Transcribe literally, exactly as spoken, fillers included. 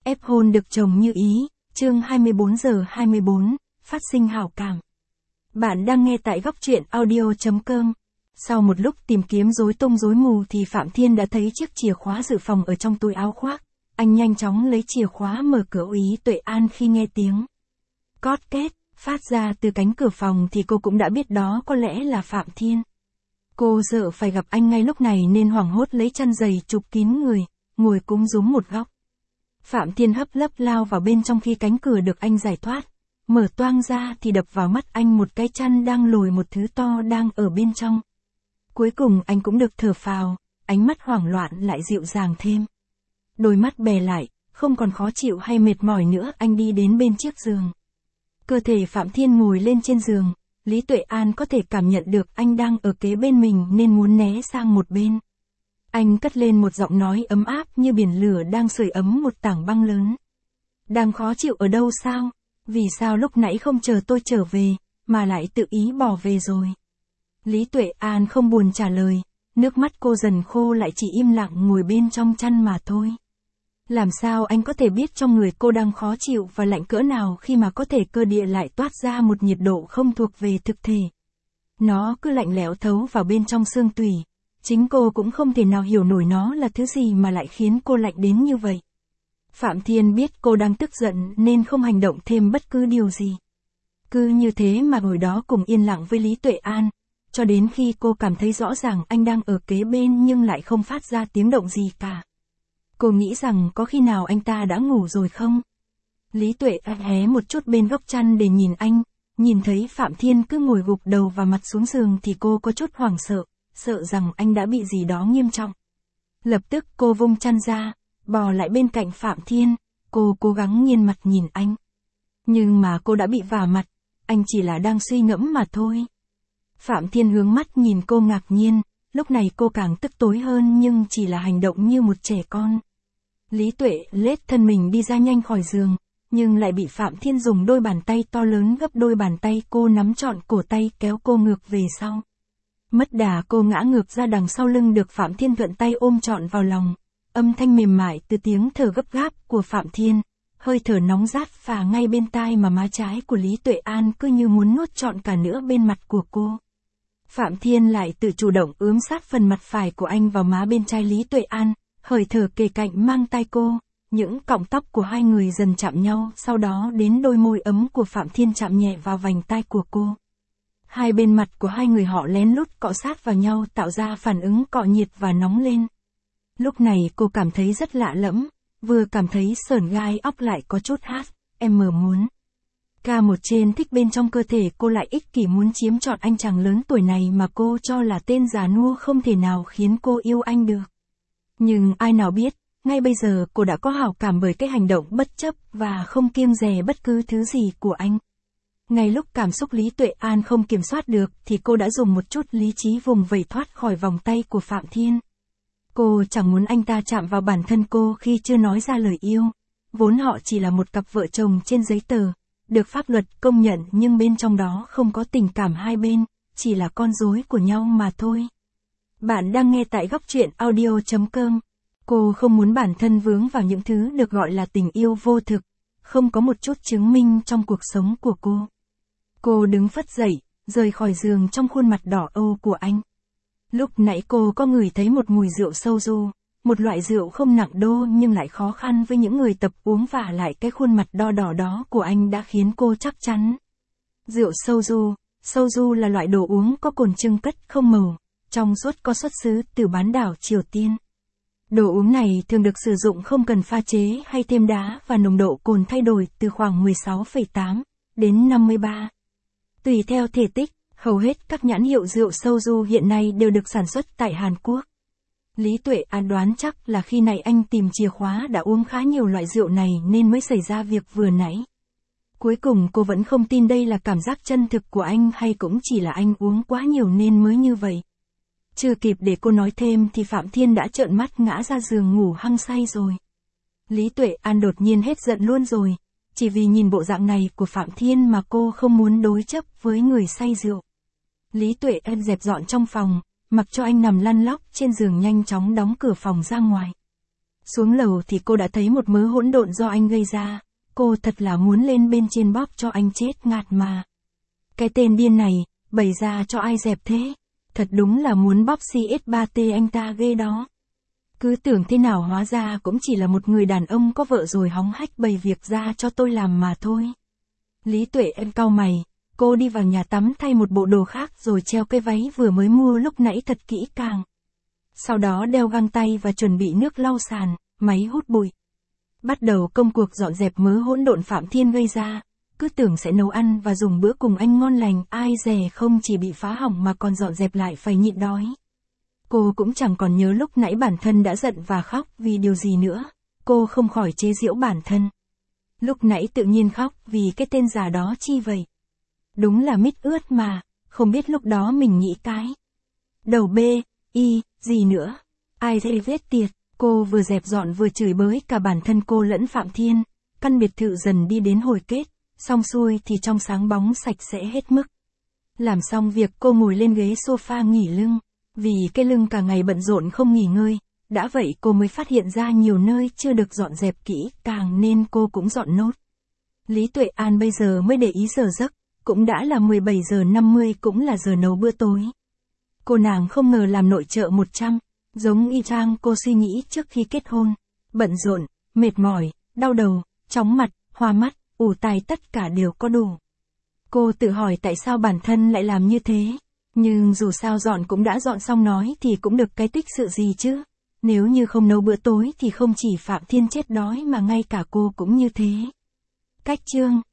ép hôn được chồng như ý, chương hai mươi bốn giờ hai mươi bốn, phát sinh hảo cảm. Bạn đang nghe tại góc truyện audio chấm com. Sau một lúc tìm kiếm rối tung rối mù thì Phạm Thiên đã thấy chiếc chìa khóa dự phòng ở trong túi áo khoác. Anh nhanh chóng lấy chìa khóa mở cửa. Úy Tuệ An khi nghe tiếng cót két phát ra từ cánh cửa phòng thì cô cũng đã biết đó có lẽ là Phạm Thiên. Cô sợ phải gặp anh ngay lúc này nên hoảng hốt lấy chăn giày chụp kín người, ngồi cúm rúm một góc. Phạm Thiên hấp lấp lao vào bên trong khi cánh cửa được anh giải thoát. Mở toang ra thì đập vào mắt anh một cái chăn đang lồi một thứ to đang ở bên trong. Cuối cùng anh cũng được thở phào, ánh mắt hoảng loạn lại dịu dàng thêm. Đôi mắt bè lại, không còn khó chịu hay mệt mỏi nữa, anh đi đến bên chiếc giường. Cơ thể Phạm Thiên ngồi lên trên giường, Lý Tuệ An có thể cảm nhận được anh đang ở kế bên mình nên muốn né sang một bên. Anh cất lên một giọng nói ấm áp như biển lửa đang sưởi ấm một tảng băng lớn. Đang khó chịu ở đâu sao? Vì sao lúc nãy không chờ tôi trở về, mà lại tự ý bỏ về rồi? Lý Tuệ An không buồn trả lời, nước mắt cô dần khô lại, chỉ im lặng ngồi bên trong chăn mà thôi. Làm sao anh có thể biết trong người cô đang khó chịu và lạnh cỡ nào khi mà có thể cơ địa lại toát ra một nhiệt độ không thuộc về thực thể. Nó cứ lạnh lẽo thấu vào bên trong xương tủy. Chính cô cũng không thể nào hiểu nổi nó là thứ gì mà lại khiến cô lạnh đến như vậy. Phạm Thiên biết cô đang tức giận nên không hành động thêm bất cứ điều gì. Cứ như thế mà ngồi đó cùng yên lặng với Lý Tuệ An, cho đến khi cô cảm thấy rõ ràng anh đang ở kế bên nhưng lại không phát ra tiếng động gì cả. Cô nghĩ rằng có khi nào anh ta đã ngủ rồi không? Lý Tuệ An hé một chút bên góc chăn để nhìn anh, nhìn thấy Phạm Thiên cứ ngồi gục đầu và mặt xuống giường thì cô có chút hoảng sợ, sợ rằng anh đã bị gì đó nghiêm trọng. Lập tức cô vung chăn ra, bò lại bên cạnh Phạm Thiên, cô cố gắng nghiêng mặt nhìn anh. Nhưng mà cô đã bị vả mặt, anh chỉ là đang suy ngẫm mà thôi. Phạm Thiên hướng mắt nhìn cô ngạc nhiên, lúc này cô càng tức tối hơn nhưng chỉ là hành động như một trẻ con. Lý Tuệ lết thân mình đi ra nhanh khỏi giường, nhưng lại bị Phạm Thiên dùng đôi bàn tay to lớn gấp đôi bàn tay cô nắm trọn cổ tay kéo cô ngược về sau. Mất đà cô ngã ngược ra đằng sau lưng được Phạm Thiên thuận tay ôm trọn vào lòng. Âm thanh mềm mại từ tiếng thở gấp gáp của Phạm Thiên, hơi thở nóng rát phả ngay bên tai mà má trái của Lý Tuệ An cứ như muốn nuốt trọn cả nửa bên mặt của cô. Phạm Thiên lại tự chủ động ướm sát phần mặt phải của anh vào má bên trái Lý Tuệ An, hơi thở kề cạnh mang tai cô, những cọng tóc của hai người dần chạm nhau, sau đó đến đôi môi ấm của Phạm Thiên chạm nhẹ vào vành tai của cô. Hai bên mặt của hai người họ lén lút cọ sát vào nhau tạo ra phản ứng cọ nhiệt và nóng lên. Lúc này cô cảm thấy rất lạ lẫm, vừa cảm thấy sởn gai óc lại có chút hát, em mờ muốn. Ca một trên thích bên trong cơ thể cô lại ích kỷ muốn chiếm trọn anh chàng lớn tuổi này mà cô cho là tên già nua không thể nào khiến cô yêu anh được. Nhưng ai nào biết, ngay bây giờ cô đã có hảo cảm bởi cái hành động bất chấp và không kiêng dè bất cứ thứ gì của anh. Ngay lúc cảm xúc Lý Tuệ An không kiểm soát được thì cô đã dùng một chút lý trí vùng vẫy thoát khỏi vòng tay của Phạm Thiên. Cô chẳng muốn anh ta chạm vào bản thân cô khi chưa nói ra lời yêu. Vốn họ chỉ là một cặp vợ chồng trên giấy tờ, được pháp luật công nhận nhưng bên trong đó không có tình cảm hai bên, chỉ là con rối của nhau mà thôi. Bạn đang nghe tại góc truyện audio chấm com. Cô không muốn bản thân vướng vào những thứ được gọi là tình yêu vô thực, không có một chút chứng minh trong cuộc sống của cô. Cô đứng phất dậy, rời khỏi giường trong khuôn mặt đỏ âu của anh. Lúc nãy cô có ngửi thấy một mùi rượu soju, một loại rượu không nặng đô nhưng lại khó khăn với những người tập uống, và lại cái khuôn mặt đo đỏ đó của anh đã khiến cô chắc chắn. Rượu soju, soju là loại đồ uống có cồn trưng cất không màu, trong suốt, có xuất xứ từ bán đảo Triều Tiên. Đồ uống này thường được sử dụng không cần pha chế hay thêm đá và nồng độ cồn thay đổi từ khoảng mười sáu phẩy tám đến năm mươi ba. Tùy theo thể tích, hầu hết các nhãn hiệu rượu soju hiện nay đều được sản xuất tại Hàn Quốc. Lý Tuệ An đoán chắc là khi này anh tìm chìa khóa đã uống khá nhiều loại rượu này nên mới xảy ra việc vừa nãy. Cuối cùng cô vẫn không tin đây là cảm giác chân thực của anh hay cũng chỉ là anh uống quá nhiều nên mới như vậy. Chưa kịp để cô nói thêm thì Phạm Thiên đã trợn mắt ngã ra giường ngủ hăng say rồi. Lý Tuệ An đột nhiên hết giận luôn rồi, chỉ vì nhìn bộ dạng này của Phạm Thiên mà cô không muốn đối chấp với người say rượu. Lý Tuệ An dẹp dọn trong phòng, mặc cho anh nằm lăn lóc trên giường, nhanh chóng đóng cửa phòng ra ngoài. Xuống lầu thì cô đã thấy một mớ hỗn độn do anh gây ra, cô thật là muốn lên bên trên bóp cho anh chết ngạt mà. Cái tên điên này, bày ra cho ai dẹp thế? Thật đúng là muốn bóp xê ét ba tê anh ta ghê đó. Cứ tưởng thế nào hóa ra cũng chỉ là một người đàn ông có vợ rồi hóng hách bày việc ra cho tôi làm mà thôi. Lý Tuệ em cau mày, cô đi vào nhà tắm thay một bộ đồ khác rồi treo cái váy vừa mới mua lúc nãy thật kỹ càng. Sau đó đeo găng tay và chuẩn bị nước lau sàn, máy hút bụi. Bắt đầu công cuộc dọn dẹp mớ hỗn độn Phạm Thiên gây ra, cứ tưởng sẽ nấu ăn và dùng bữa cùng anh ngon lành, ai dè không chỉ bị phá hỏng mà còn dọn dẹp lại phải nhịn đói. Cô cũng chẳng còn nhớ lúc nãy bản thân đã giận và khóc vì điều gì nữa, cô không khỏi chế giễu bản thân. Lúc nãy tự nhiên khóc vì cái tên già đó chi vậy? Đúng là mít ướt mà, không biết lúc đó mình nghĩ cái. Đầu B, Y, gì nữa? Ai dè vết tiệt, cô vừa dẹp dọn vừa chửi bới cả bản thân cô lẫn Phạm Thiên, căn biệt thự dần đi đến hồi kết, xong xuôi thì trong sáng bóng sạch sẽ hết mức. Làm xong việc cô ngồi lên ghế sofa nghỉ lưng, vì cái lưng cả ngày bận rộn không nghỉ ngơi, đã vậy cô mới phát hiện ra nhiều nơi chưa được dọn dẹp kỹ càng nên cô cũng dọn nốt. Lý Tuệ An bây giờ mới để ý giờ giấc, cũng đã là mười bảy giờ năm mươi cũng là giờ nấu bữa tối. Cô nàng không ngờ làm nội trợ một trăm, giống y chang cô suy nghĩ trước khi kết hôn, bận rộn, mệt mỏi, đau đầu, chóng mặt, hoa mắt, ù tai tất cả đều có đủ. Cô tự hỏi tại sao bản thân lại làm như thế, nhưng dù sao dọn cũng đã dọn xong nói thì cũng được cái tích sự gì chứ. Nếu như không nấu bữa tối thì không chỉ Phạm Thiên chết đói mà ngay cả cô cũng như thế. Cách chương